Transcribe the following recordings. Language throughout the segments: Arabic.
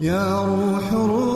يا روح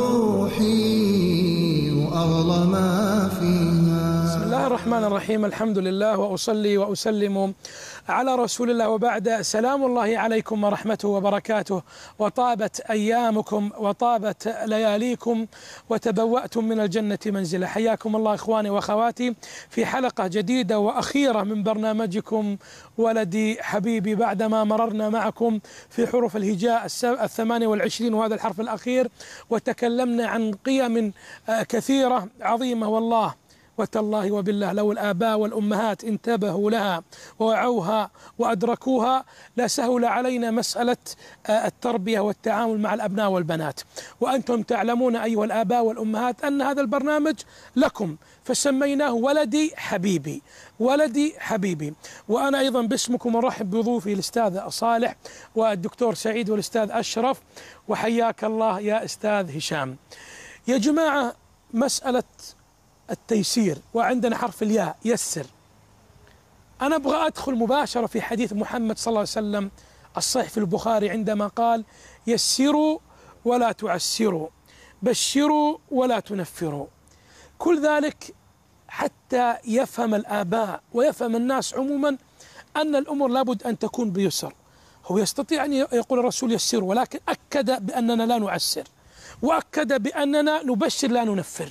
روحي وأغلى ما فيها. بسم الله الرحمن الرحيم، الحمد لله وأصلي وأسلم على رسول الله، وبعد. سلام الله عليكم ورحمته وبركاته، وطابت أيامكم وطابت لياليكم وتبوأتم من الجنة منزلا. حياكم الله إخواني وأخواتي في حلقة جديدة وأخيرة من برنامجكم ولدي حبيبي، بعدما مررنا معكم في حروف الهجاء 28 وهذا الحرف الأخير، وتكلمنا عن قيم كثيرة عظيمة، والله وتالله وبالله لو الآباء والأمهات انتبهوا لها ووعوها وأدركوها لسهل علينا مسألة التربية والتعامل مع الأبناء والبنات. وأنتم تعلمون أيها الآباء والأمهات أن هذا البرنامج لكم، فسميناه ولدي حبيبي، ولدي حبيبي. وأنا أيضا باسمكم أرحب بضيوفي الأستاذ صالح والدكتور سعيد والأستاذ أشرف، وحياك الله يا أستاذ هشام. يا جماعة، مسألة التيسير، وعندنا حرف الياء يسر. أنا أبغى أدخل مباشرة في حديث محمد صلى الله عليه وسلم الصحيح في البخاري عندما قال: يسروا ولا تعسروا، بشروا ولا تنفروا. كل ذلك حتى يفهم الآباء ويفهم الناس عموما أن الأمور لابد أن تكون بيسر. هو يستطيع أن يقول الرسول يسروا، ولكن أكد بأننا لا نعسر، وأكد بأننا نبشر لا ننفر.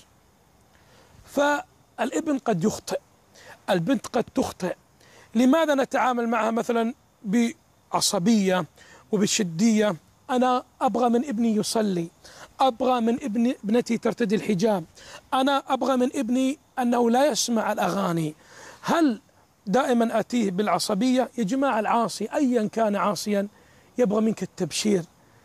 فالابن قد يخطئ، البنت قد تخطئ. لماذا نتعامل معها مثلا بعصبية وبشدية؟ أنا أبغى من ابني يصلي، أبغى من ابنتي ترتدي الحجاب، أنا أبغى من ابني أنه لا يسمع الأغاني. هل دائما أتيه بالعصبية؟ يا جماعة، العاصي أيا كان عاصيا يبغى منك التبشير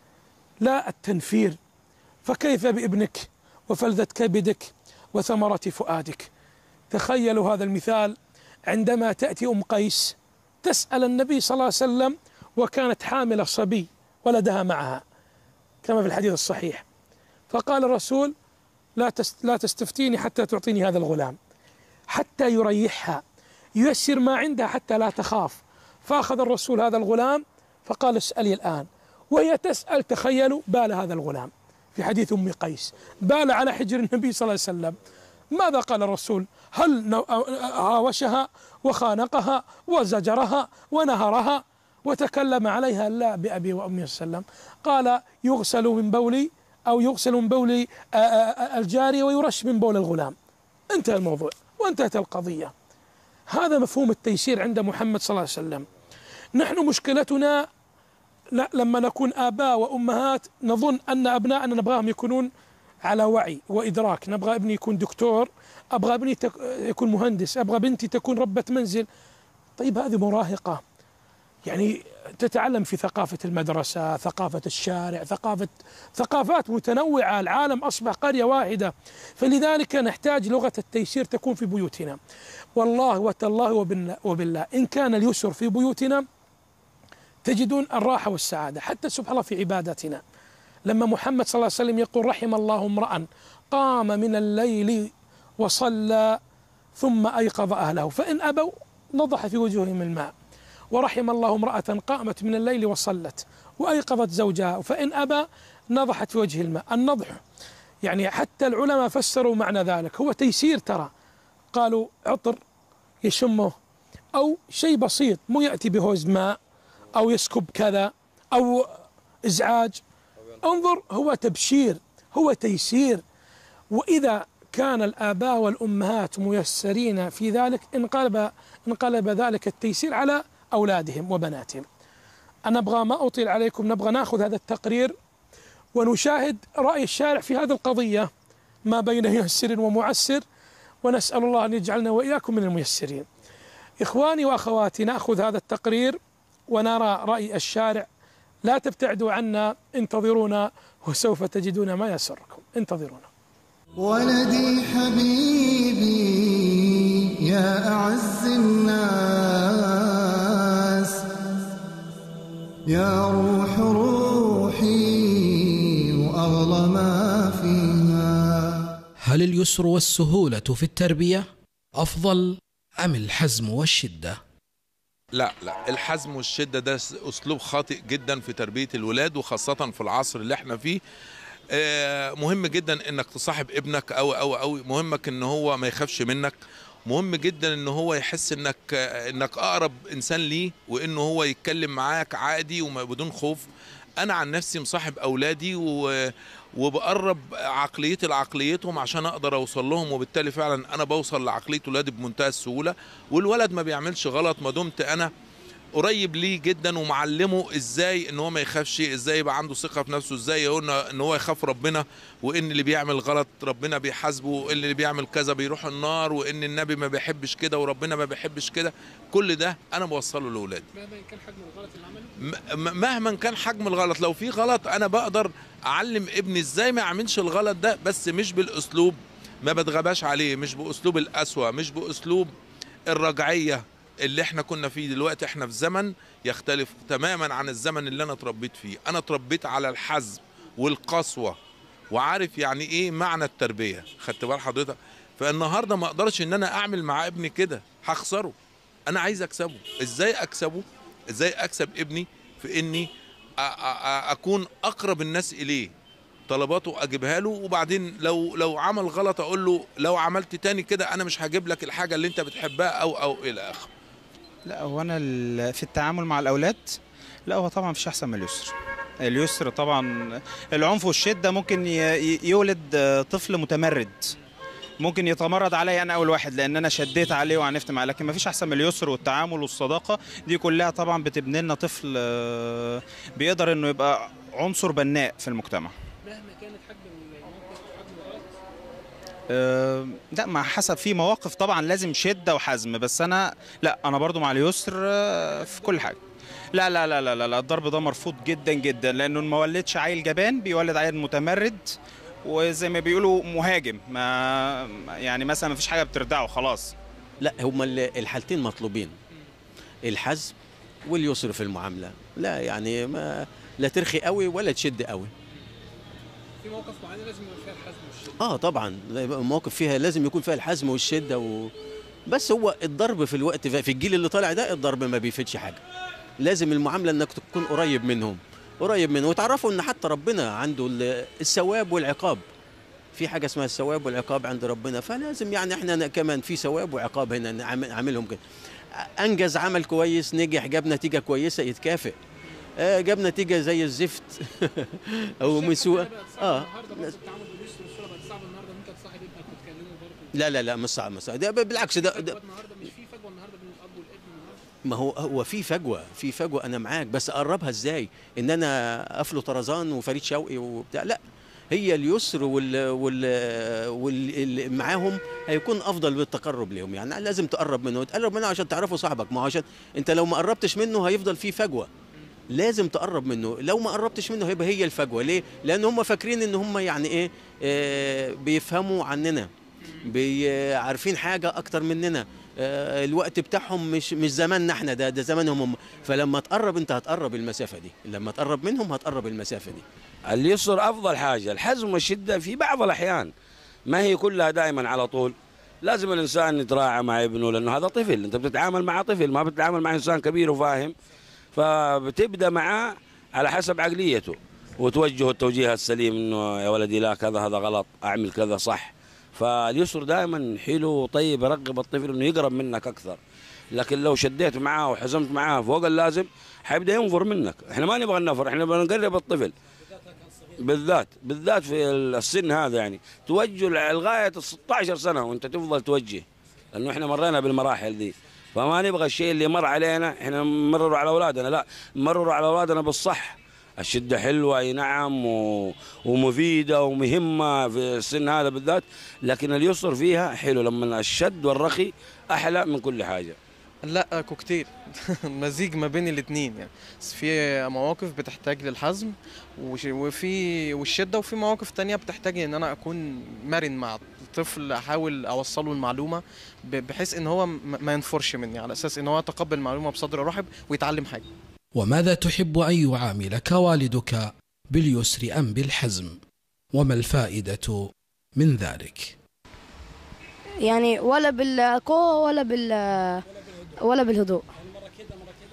لا التنفير. فكيف بابنك وفلذة كبدك وثمرة فؤادك؟ تخيلوا هذا المثال عندما تأتي أم قيس تسأل النبي صلى الله عليه وسلم وكانت حاملة صبي ولدها معها كما في الحديث الصحيح، فقال الرسول: لا تستفتيني حتى تعطيني هذا الغلام، حتى يريحها، ييسر ما عندها حتى لا تخاف. فأخذ الرسول هذا الغلام فقال: اسألي الآن. وهي تسأل، تخيلوا، بال هذا الغلام في حديث أم قيس، بال على حجر النبي صلى الله عليه وسلم. ماذا قال الرسول؟ هل هاوشها وخانقها وزجرها ونهرها وتكلم عليها؟ لا، بأبي وأمي صلى الله عليه وسلم قال: يغسل من بولي أو يغسل من بول الجارية ويرش من بول الغلام. انتهى الموضوع وانتهت القضية. هذا مفهوم التيسير عند محمد صلى الله عليه وسلم. نحن مشكلتنا لما نكون آباء وأمهات نظن أن أبناءنا نبغاهم يكونون على وعي وإدراك. نبغى ابني يكون دكتور، أبغى ابني يكون مهندس، أبغى بنتي تكون ربة منزل. طيب هذه مراهقة، يعني تتعلم في ثقافة المدرسة، ثقافة الشارع، ثقافات متنوعة. العالم أصبح قرية واحدة، فلذلك نحتاج لغة التيسير تكون في بيوتنا. والله وتالله وبالله إن كان اليسر في بيوتنا تجدون الراحة والسعادة. حتى سبحان الله في عبادتنا، لما محمد صلى الله عليه وسلم يقول: رحم الله امرأ قام من الليل وصلى ثم أيقظ أهله فإن أبوا نضح في وجوههم الماء، ورحم الله امرأة قامت من الليل وصلت وأيقظت زوجها فإن أبى نضحت في وجه الماء. النضح يعني حتى العلماء فسروا معنى ذلك، هو تيسير. ترى قالوا عطر يشمه أو شيء بسيط، مو يأتي بهوز ماء أو يسكب كذا أو إزعاج. انظر، هو تبشير، هو تيسير. وإذا كان الآباء والأمهات ميسرين في ذلك انقلب ذلك التيسير على أولادهم وبناتهم. أنا أبغى ما أطيل عليكم، نبغى نأخذ هذا التقرير ونشاهد رأي الشارع في هذه القضية ما بين ميسر ومعسر، ونسأل الله أن يجعلنا وإياكم من الميسرين. إخواني وأخواتي، نأخذ هذا التقرير ونرى رأي الشارع. لا تبتعدوا عنا، انتظرونا وسوف تجدون ما يسركم. انتظرونا. ولدي حبيبي يا أعز الناس، يا روح روحي وأغلى ما فيها. هل اليسر والسهولة في التربية أفضل أم الحزم والشدة؟ لا، الحزم والشدة ده أسلوب خاطئ جدا في تربية الولاد، وخاصة في العصر اللي احنا فيه. مهم جدا انك تصاحب ابنك او مهمك ان هو ما يخافش منك. مهم جدا ان هو يحس انك اقرب انسان ليه، وانه هو يتكلم معاك عادي وبدون خوف. انا عن نفسي مصاحب اولادي وبقرب عقليتي لعقليتهم عشان اقدر اوصل لهم، وبالتالي فعلا انا بوصل لعقلية ولادي بمنتهى السهولة. والولد ما بيعملش غلط ما دمت انا قريب ليه جدا ومعلمه ازاي ان هو ما يخافش، ازاي يبقى عنده ثقة في نفسه، ازاي قلنا ان هو يخاف ربنا، وان اللي بيعمل غلط ربنا بيحاسبه، وان اللي بيعمل كذا بيروح النار، وان النبي ما بيحبش كده وربنا ما بيحبش كده. كل ده انا بوصله لاولادي مهما كان حجم الغلط اللي عمله. مهما كان حجم الغلط، لو في غلط انا بقدر اعلم ابني ازاي ما يعملش الغلط ده، بس مش بالاسلوب، ما بتغباش عليه، مش باسلوب القسوة، مش باسلوب الرجعية اللي احنا كنا فيه. دلوقتي احنا في زمن يختلف تماما عن الزمن اللي انا اتربيت فيه. انا اتربيت على الحزم والقسوة، وعارف يعني ايه معنى التربية، خدت بال حضرتك؟ فالنهاردة ما اقدرش ان انا اعمل مع ابني كده، هخسره. انا عايز اكسبه. ازاي اكسبه؟ ازاي اكسب ابني؟ في اني اكون اقرب الناس اليه، طلباته اجيبها له، وبعدين لو عمل غلط اقول له لو عملت تاني كده انا مش هجيب لك الحاجة اللي انت بتحبها او الى اخره. لا هو انا في التعامل مع الاولاد، لا هو طبعا مفيش احسن من اليسر. اليسر طبعا. العنف والشده ممكن يولد طفل متمرد، ممكن يتمرد عليا انا اول واحد لان انا شديت عليه وعنفت معاه، لكن مفيش احسن من اليسر والتعامل والصداقه. دي كلها طبعا بتبني لنا طفل بيقدر انه يبقى عنصر بناء في المجتمع. مهما كانت حجم الموقف حجم الغلط. لا ما حسب، في مواقف طبعا لازم شده وحزم، بس انا لا، انا برضو مع اليسر في كل حاجه. لا لا لا لا لا، الضرب ده مرفوض جدا جدا، لانه ما ولدش عيل جبان، بيولد عيل متمرد وزي ما بيقولوا مهاجم، ما يعني مثلا ما فيش حاجه بتردعه خلاص. لا هما الحالتين مطلوبين، الحزم واليسر في المعامله. لا يعني ما لا ترخي قوي ولا تشد قوي. في مواقف معينه لازم يبقى فيها الحزم والشده. طبعا مواقف فيها لازم يكون فيها الحزم والشده بس هو الضرب في الوقت في الجيل اللي طالع ده الضرب ما بيفيدش حاجه. لازم المعامله انك تكون قريب منهم وتعرفوا ان حتى ربنا عنده الثواب والعقاب. في حاجه اسمها الثواب والعقاب عند ربنا، فلازم يعني احنا كمان في ثواب وعقاب هنا نعملهم كده. انجز عمل كويس، نجح، جاب نتيجه كويسه، يتكافئ. جاب نتيجه زي الزفت او مسوء. لا مش صعب ده بالعكس ده النهارده مش في فجوه النهارده بين الاب والابن النهارده. ما هو في فجوه انا معاك، بس اقربها ازاي؟ ان انا افلو طرزان وفريد شوقي وبتاع؟ لا، هي اليسر واللي معاهم هيكون افضل بالتقرب لهم. يعني لازم تقرب منه عشان تعرفوا صاحبك. ما هو عشان انت لو ما قربتش منه هيفضل في فجوه. لازم تقرب منه. لو ما قربتش منه هيبقى هي الفجوه. ليه؟ لان هم فاكرين ان هم يعني ايه بيفهموا عننا، عارفين حاجه اكتر مننا. الوقت بتاعهم مش زماننا احنا، ده زمانهم هم. فلما تقرب انت هتقرب المسافه دي، لما تقرب منهم هتقرب المسافه دي. اليسر افضل حاجه. الحزم والشده في بعض الاحيان، ما هي كلها دائما على طول. لازم الانسان يتراعى مع ابنه، لانه هذا طفل، انت بتتعامل مع طفل، ما بتتعامل مع انسان كبير وفاهم. فبتبدا معاه على حسب عقليته وتوجهه التوجيه السليم، انه يا ولدي لا كذا، هذا غلط، اعمل كذا صح. فاليسر دائما حلو وطيب، يرغب الطفل انه يقرب منك اكثر. لكن لو شديت معاه وحزمت معاه فوق اللازم حيبدا ينفر منك. احنا ما نبغى النفر، احنا نبغى نقرب الطفل، بالذات في السن هذا. يعني توجه لغايه 16 سنه وانت تفضل توجه، لانه احنا مرينا بالمراحل دي. فما نبغى الشيء اللي مر علينا احنا نمرره على اولادنا، لا، نمرره على اولادنا بالصح. الشده حلوه اي نعم ومفيده ومهمه في السن هذا بالذات، لكن اليسر فيها حلو لما الشد والرخي احلى من كل حاجه. لا كوكتيل مزيج ما بين الاثنين يعني. في مواقف بتحتاج للحزم والشده، وفي مواقف تانية بتحتاج ان انا اكون مرن مع الطفل، احاول اوصله المعلومه بحيث ان هو ما ينفرش مني، على اساس ان هو يتقبل المعلومه بصدر رحب ويتعلم حاجه. وماذا تحب أن يعاملك والدك، باليسر أم بالحزم؟ وما الفائدة من ذلك؟ يعني ولا بالقوة ولا بالهدوء.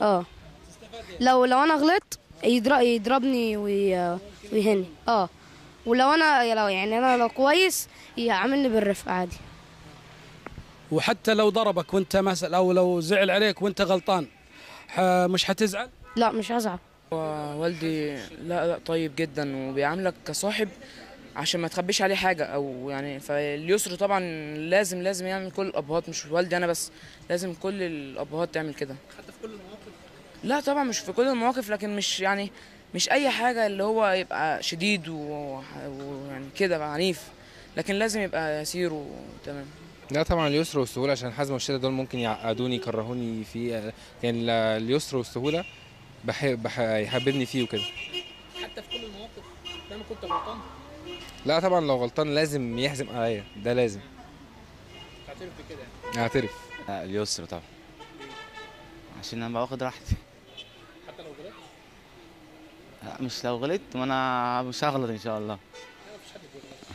لو انا غلطت يضربني ويهني. ولو انا لو كويس يعاملني بالرفق عادي. وحتى لو ضربك وانت مثلا او لو زعل عليك وانت غلطان مش حتزعل؟ لا مش هزعل. والدي لا طيب جدا وبيعاملك كصاحب عشان ما تخبيش عليه حاجه، او يعني فاليسر طبعا لازم يعمل كل الابهات، مش والدي انا بس، لازم كل الابهات تعمل كده. حتى في كل المواقف؟ لا طبعا مش في كل المواقف، لكن مش اي حاجه اللي هو يبقى شديد ويعني كده عنيف، لكن لازم يبقى يسير وتمام. لا طبعا اليسر والسهوله، عشان الحزم والشده دول ممكن يعقدوني يكرهوني فيه، يعني اليسر والسهوله يحببني فيه وكده. حتى في كل المواقف لما كنت غلطان؟ لا طبعا لو غلطان لازم يحزم عليا، ده لازم. تعترف بكده يعني؟ اعترف. اليسر طبعا، عشان انا واخد راحتي. حتى لو غلطت؟ لا مش لو غلطت، ما انا مش هغلط ان شاء الله. لا مفيش حد بيغلط.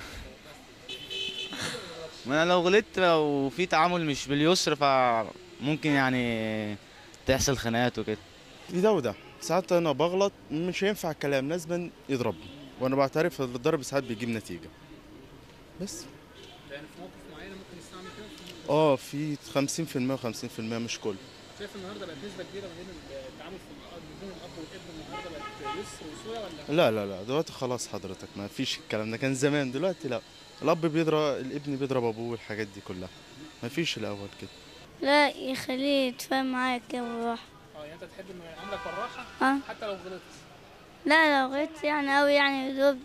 ما انا لو غلطت، لو في تعامل مش باليسر فممكن يعني تحصل خناقات وكده. ده وده، ساعات انا بغلط مش هينفع الكلام، لازم يضربني، وانا بعترف ان الضرب ساعات بيجيب نتيجه. بس يعني في موقف معين ممكن يستعمل كده؟ في 50% و50%، مش كله. شايف النهارده بقت نسبه كبيره ما بين التعامل بين الاب والابن النهارده بقت يسر وسهوله ولا؟ لا دلوقتي خلاص حضرتك، ما فيش الكلام ده، كان زمان، دلوقتي لا، الاب بيضرب الابن، بيضرب ابوه والحاجات دي كلها، ما فيش الاول كده. لا يخليه يتفاهم معاك كده بالراحه. يعني انت تحب انه يعاملك بالراحه حتى لو غلطت؟ لا لو غلطت يعني قوي يعني يدوب.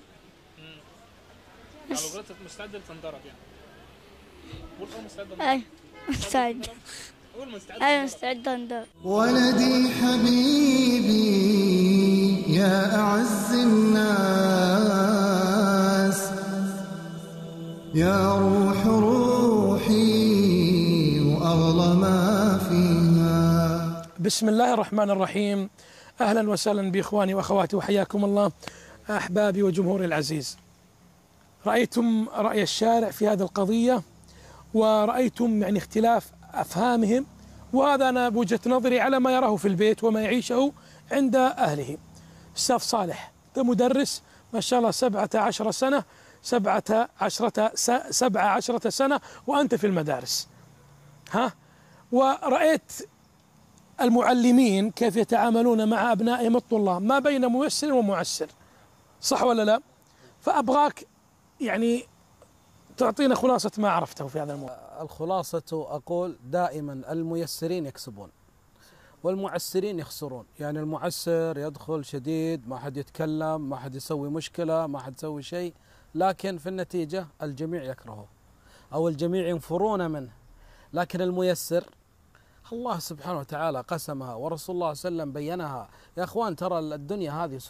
لو غلطت مستعد تنضرب يعني؟ قول مستعد انضرب. ايوه مستعد. قول مستعد. ايوه مستعد انضرب. ولدي حبيبي يا أعز الناس، يا روح روحي وأغلى ما فيها. بسم الله الرحمن الرحيم. أهلا وسهلا بإخواني وأخواتي وحياكم الله أحبابي وجمهوري العزيز. رأيتم رأي الشارع في هذه القضية، ورأيتم يعني اختلاف أفهامهم، وهذا أنا بوجهة نظري على ما يراه في البيت وما يعيشه عند أهله. أستاذ صالح أنت مدرس ما شاء الله 17 سنة 17 سنة وأنت في المدارس، ورأيت المعلمين كيف يتعاملون مع أبنائهم الطلاب ما بين ميسر ومعسر، صح ولا لا؟ فأبغاك يعني تعطينا خلاصة ما عرفته في هذا الموضوع. الخلاصة أقول دائما الميسرين يكسبون والمعسرين يخسرون. يعني المعسر يدخل شديد، ما حد يتكلم، ما حد يسوي مشكلة، ما حد يسوي شيء، لكن في النتيجة الجميع يكرهه أو الجميع ينفرون منه. لكن الميسر الله سبحانه وتعالى قسمها، ورسول الله صلى الله عليه وسلم بينها. يا أخوان ترى الدنيا هذه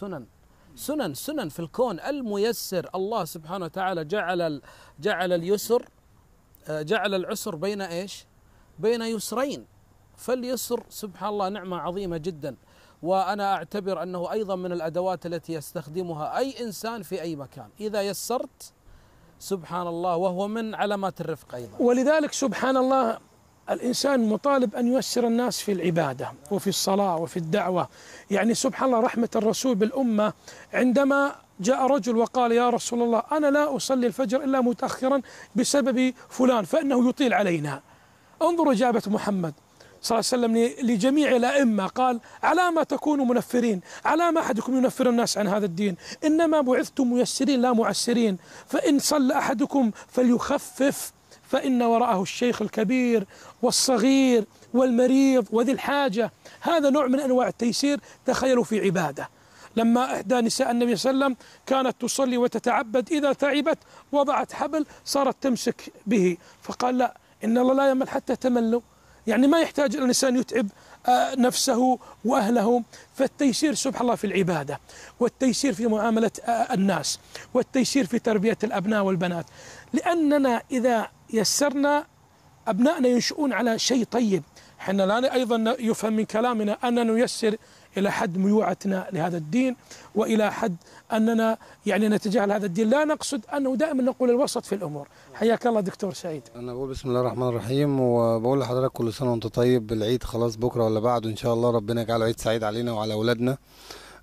سنن في الكون. الميسر الله سبحانه وتعالى جعل اليسر، جعل العسر بين ايش؟ بين يسرين. فاليسر سبحان الله نعمة عظيمة جدا، وأنا أعتبر أنه أيضا من الأدوات التي يستخدمها أي إنسان في أي مكان إذا يسرت، سبحان الله، وهو من علامات الرفق أيضا. ولذلك سبحان الله الإنسان مطالب أن ييسر الناس في العبادة وفي الصلاة وفي الدعوة. يعني سبحان الله رحمة الرسول بالأمة عندما جاء رجل وقال يا رسول الله أنا لا أصلي الفجر إلا متأخرا بسبب فلان فإنه يطيل علينا. انظروا إجابة محمد صلى الله عليه وسلم لجميع الأئمة، قال على ما تكونوا منفرين، على ما أحدكم ينفر الناس عن هذا الدين، إنما بعثتم ميسرين لا معسرين، فإن صلى أحدكم فليخفف فإن وراءه الشيخ الكبير والصغير والمريض وذي الحاجة. هذا نوع من أنواع التيسير. تخيلوا في عبادة لما إحدى نساء النبي صلى الله عليه وسلم كانت تصلي وتتعبد، إذا تعبت وضعت حبل صارت تمسك به، فقال لا، إن الله لا يمل حتى تملوا. يعني ما يحتاج الإنسان يتعب نفسه وأهله. فالتيسير سبحان الله في العبادة، والتيسير في معاملة الناس، والتيسير في تربية الأبناء والبنات، لأننا إذا يسرنا أبنائنا ينشؤون على شيء طيب. حنا لا أيضا يفهم من كلامنا أننا نيسر إلى حد ميوعتنا لهذا الدين، وإلى حد أننا يعني نتجاهل هذا الدين. لا نقصد أنه دائما نقول الوسط في الأمور. حياك الله دكتور سعيد. أنا بقول بسم الله الرحمن الرحيم، وبقول لحضرتك كل سنة وأنت طيب. العيد خلاص بكرة ولا بعده إن شاء الله، ربنا يجعله عيد سعيد علينا وعلى أولادنا.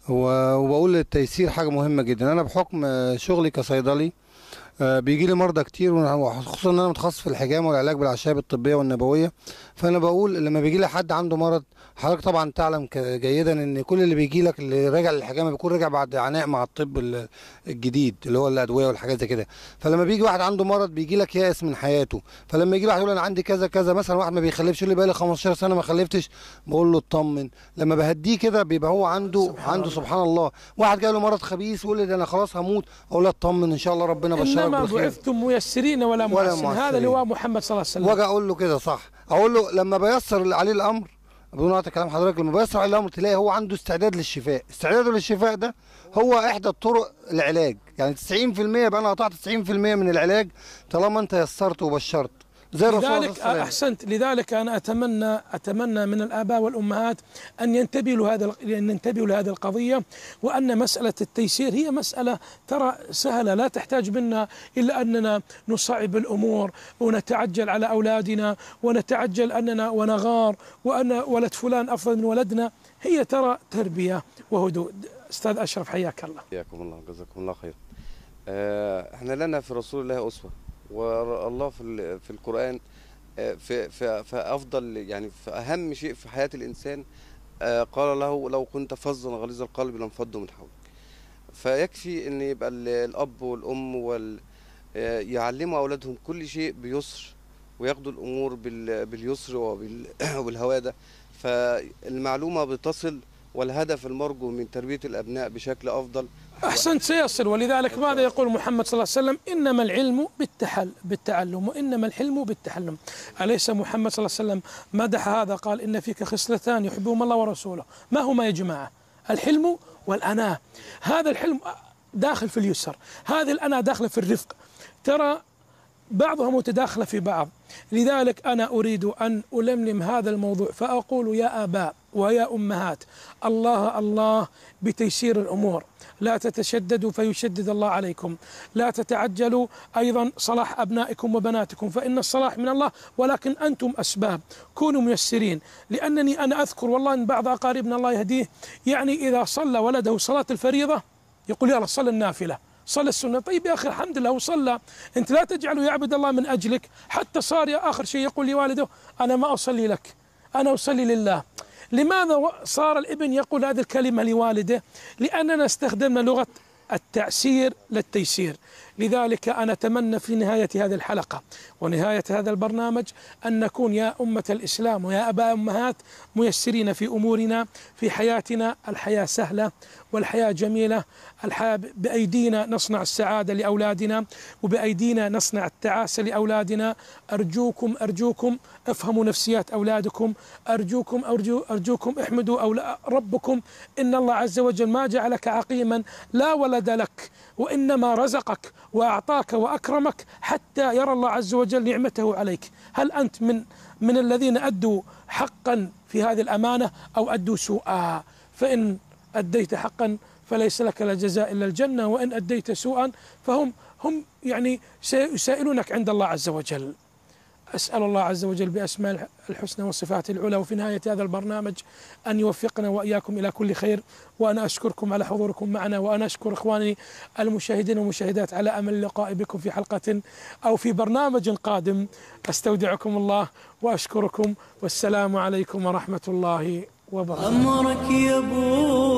وبقول التيسير حاجة مهمة جدا. أنا بحكم شغلي كصيدلي بيجي لي مرضى كتير، وخصوصا ان انا متخصص في الحجامه والعلاج بالاعشاب الطبيه والنبويه. فانا بقول لما بيجي لي حد عنده مرض، حضرتك طبعا تعلم جيدا ان كل اللي بيجي لك اللي راجع للحجامه بيكون راجع بعد عناء مع الطب الجديد اللي هو الادويه والحاجات زي كده. فلما بيجي واحد عنده مرض بيجي لك يائس من حياته. فلما يجي واحد يقول انا عندي كذا كذا، مثلا واحد ما بيخلفش يقول لي بقى لي 15 سنه ما خلفتش، بقول له اطمن. لما بهديه كده بيبقى هو عنده سبحان الله. واحد جاي له مرض خبيث يقول لي ده انا خلاص هموت، اقول له اطمن ان شاء الله ربنا بشرك بالخير. بعثتم ميسرين ولا معسرين، هذا اللي هو محمد صلى الله عليه وسلم. واجي اقول له كده صح، اقول له لما بيسر عليه الامر بدون قطع كلام حضرتك، لما بيسر عليه الامر تلاقي هو عنده استعداد للشفاء. استعداده للشفاء ده هو احدى الطرق العلاج، يعني 90% يبقى انا قطعت 90% من العلاج طالما انت يسرت وبشرت. زي لذلك احسنت، لذلك انا اتمنى من الاباء والامهات ان ينتبهوا لهذه القضيه، وان مساله التيسير هي مساله ترى سهله، لا تحتاج منا الا اننا نصعب الامور ونتعجل على اولادنا ونتعجل اننا ونغار وان ولد فلان افضل من ولدنا. هي ترى تربيه وهدوء. استاذ اشرف حياك الله. حياكم الله، جزاكم الله خير. احنا لنا في رسول الله اسوه، والله في القرآن في أفضل، يعني في أهم شيء في حياة الإنسان قال له لو كنت فظا غليظ القلب لانفضوا من حولك. فيكفي أن يبقى الأب والأم يعلموا أولادهم كل شيء بيسر، وياخدوا الأمور باليسر وبالهوادة، فالمعلومة بتصل، والهدف المرجو من تربية الأبناء بشكل أفضل. أحسنت، سيصل. ولذلك ماذا يقول محمد صلى الله عليه وسلم؟ إنما العلم بالتعلم، وإنما الحلم بالتحلم. أليس محمد صلى الله عليه وسلم مدح هذا؟ قال إن فيك خصلتان يحبهما الله ورسوله. ما هما يا جماعة؟ الحلم والأناة. هذا الحلم داخل في اليسر، هذه الأناة داخل في الرفق، ترى بعضها متداخلة في بعض. لذلك أنا أريد أن ألملم هذا الموضوع فأقول يا آباء ويا أمهات، الله الله بتيسير الأمور، لا تتشددوا فيشدد الله عليكم، لا تتعجلوا أيضا صلاح أبنائكم وبناتكم، فإن الصلاح من الله ولكن أنتم أسباب، كونوا ميسرين. لأنني أنا أذكر والله أن بعض أقاربنا الله يهديه، يعني إذا صلى ولده صلاة الفريضة يقول يلا صلى النافلة، صلى السنة. طيب يا أخي الحمد لله وصلى، أنت لا تجعله يعبد الله من أجلك. حتى صار يا آخر شيء يقول لوالده أنا ما أصلي لك، أنا أصلي لله. لماذا صار الابن يقول هذه الكلمة لوالده؟ لأننا استخدمنا لغة التعسير للتيسير. لذلك أنا أتمنى في نهاية هذه الحلقة ونهاية هذا البرنامج أن نكون يا أمة الإسلام ويا أباء أمهات ميسرين في أمورنا، في حياتنا. الحياة سهلة والحياة جميلة، الحياة بأيدينا نصنع السعادة لأولادنا، وبأيدينا نصنع التعاسة لأولادنا. أرجوكم افهموا نفسيات أولادكم، أرجوكم احمدوا ربكم. إن الله عز وجل ما جعلك عقيما لا ولد لك، وإنما رزقك وأعطاك وأكرمك حتى يرى الله عز وجل نعمته عليك. هل أنت من الذين أدوا حقا في هذه الأمانة أو أدوا سوءا؟ فإن أديت حقا فليس لك لا جزاء إلا الجنة، وإن أديت سوءا فهم يعني سيسائلونك عند الله عز وجل. أسأل الله عز وجل بأسماء الحسنى وصفاته العلى وفي نهاية هذا البرنامج أن يوفقنا وإياكم إلى كل خير. وأنا أشكركم على حضوركم معنا، وأنا أشكر إخواني المشاهدين والمشاهدات على أمل اللقاء بكم في حلقة أو في برنامج قادم. أستودعكم الله وأشكركم، والسلام عليكم ورحمة الله وبركاته. أمرك يا أبو